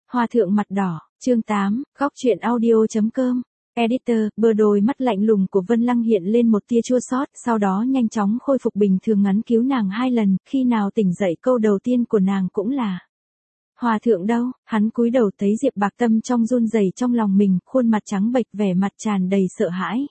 Hòa thượng mặt đỏ, chương 8, góc truyện audio.com. Editor, bờ đôi mắt lạnh lùng của Vân Lăng hiện lên một tia chua xót, sau đó nhanh chóng khôi phục bình thường, ngắn cứu nàng 2 lần, khi nào tỉnh dậy câu đầu tiên của nàng cũng là: Hòa thượng đâu? Hắn cúi đầu thấy Diệp Bạc Tâm trong run rẩy trong lòng mình, khuôn mặt trắng bệch, vẻ mặt tràn đầy sợ hãi.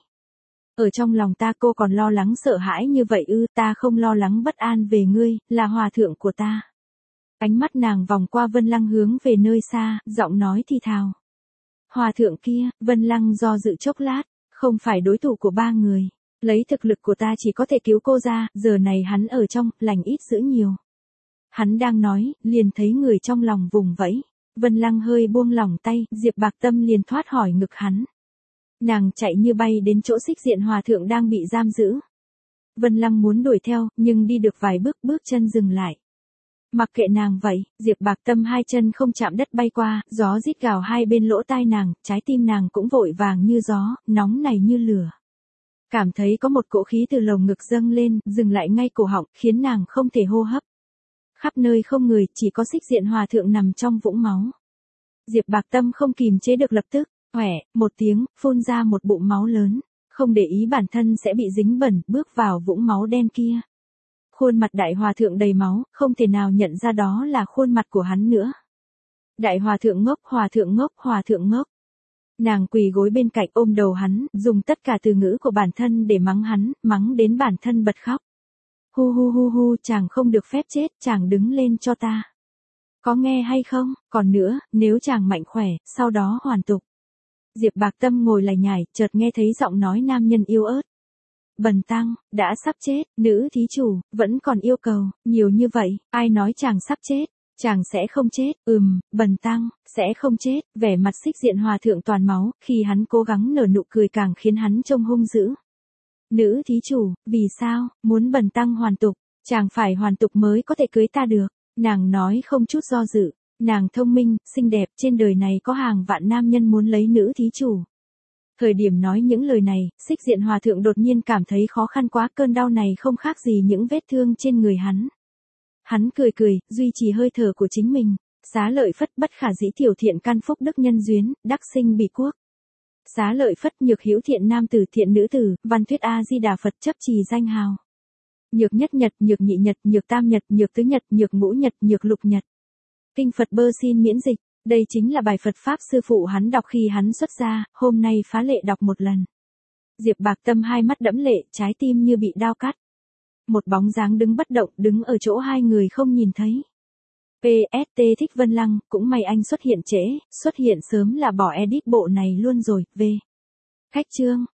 Ở trong lòng ta cô còn lo lắng sợ hãi như vậy ư? Ta không lo lắng bất an về ngươi, là hòa thượng của ta. Ánh mắt nàng vòng qua Vân Lăng hướng về nơi xa, giọng nói thì thào. Hòa thượng kia. Vân Lăng do dự chốc lát, không phải đối thủ của 3 người. Lấy thực lực của ta chỉ có thể cứu cô ra, giờ này hắn ở trong, lành ít dữ nhiều. Hắn đang nói, liền thấy người trong lòng vùng vẫy. Vân Lăng hơi buông lỏng tay, Diệp Bạc Tâm liền thoát khỏi ngực hắn. Nàng chạy như bay đến chỗ Xích Diện Hòa thượng đang bị giam giữ. Vân Lăng muốn đuổi theo, nhưng đi được vài bước, bước chân dừng lại. Mặc kệ nàng vậy, Diệp Bạc Tâm 2 chân không chạm đất bay qua, gió rít gào hai bên lỗ tai nàng, trái tim nàng cũng vội vàng như gió, nóng này như lửa. Cảm thấy có một cỗ khí từ lồng ngực dâng lên, dừng lại ngay cổ họng, khiến nàng không thể hô hấp. Khắp nơi không người, chỉ có Xích Diện Hòa thượng nằm trong vũng máu. Diệp Bạc Tâm không kìm chế được, lập tức, hoẻ, một tiếng, phun ra một bụng máu lớn, không để ý bản thân sẽ bị dính bẩn, bước vào vũng máu đen kia. Khuôn mặt đại hòa thượng đầy máu, không thể nào nhận ra đó là khuôn mặt của hắn nữa. Đại hòa thượng ngốc, hòa thượng ngốc, hòa thượng ngốc. Nàng quỳ gối bên cạnh ôm đầu hắn, dùng tất cả từ ngữ của bản thân để mắng hắn, mắng đến bản thân bật khóc. Hu hu hu hu, chàng không được phép chết, chàng đứng lên cho ta. Có nghe hay không? Còn nữa, nếu chàng mạnh khỏe, sau đó hoàn tục. Diệp Bạc Tâm ngồi lải nhải, chợt nghe thấy giọng nói nam nhân yếu ớt. Bần tăng, đã sắp chết, nữ thí chủ, vẫn còn yêu cầu, nhiều như vậy, ai nói chàng sắp chết, chàng sẽ không chết, bần tăng, sẽ không chết, vẻ mặt Xích Diện Hòa thượng toàn máu, khi hắn cố gắng nở nụ cười càng khiến hắn trông hung dữ. Nữ thí chủ, vì sao, muốn bần tăng hoàn tục, chàng phải hoàn tục mới có thể cưới ta được, nàng nói không chút do dự, nàng thông minh, xinh đẹp, trên đời này có hàng vạn nam nhân muốn lấy nữ thí chủ. Thời điểm nói những lời này, Xích Diện Hòa thượng đột nhiên cảm thấy khó khăn quá, cơn đau này không khác gì những vết thương trên người hắn. Hắn cười cười, duy trì hơi thở của chính mình, xá lợi Phất, bất khả dĩ tiểu thiện căn phúc đức nhân duyên, đắc sinh bỉ quốc. Xá lợi Phất, nhược hữu thiện nam tử thiện nữ tử, văn thuyết A Di Đà Phật, chấp trì danh hào. Nhược nhất nhật, nhược nhị nhật, nhược tam nhật, nhược tứ nhật, nhược ngũ nhật, nhược lục nhật. Kinh Phật bơ xin miễn dịch. Đây chính là bài Phật Pháp sư phụ hắn đọc khi hắn xuất gia, hôm nay phá lệ đọc một lần. Diệp Bạc Tâm 2 mắt đẫm lệ, trái tim như bị đao cắt. Một bóng dáng đứng bất động, đứng ở chỗ 2 người không nhìn thấy. PST thích Vân Lăng, cũng may anh xuất hiện trễ, xuất hiện sớm là bỏ edit bộ này luôn rồi, V. Khách chương.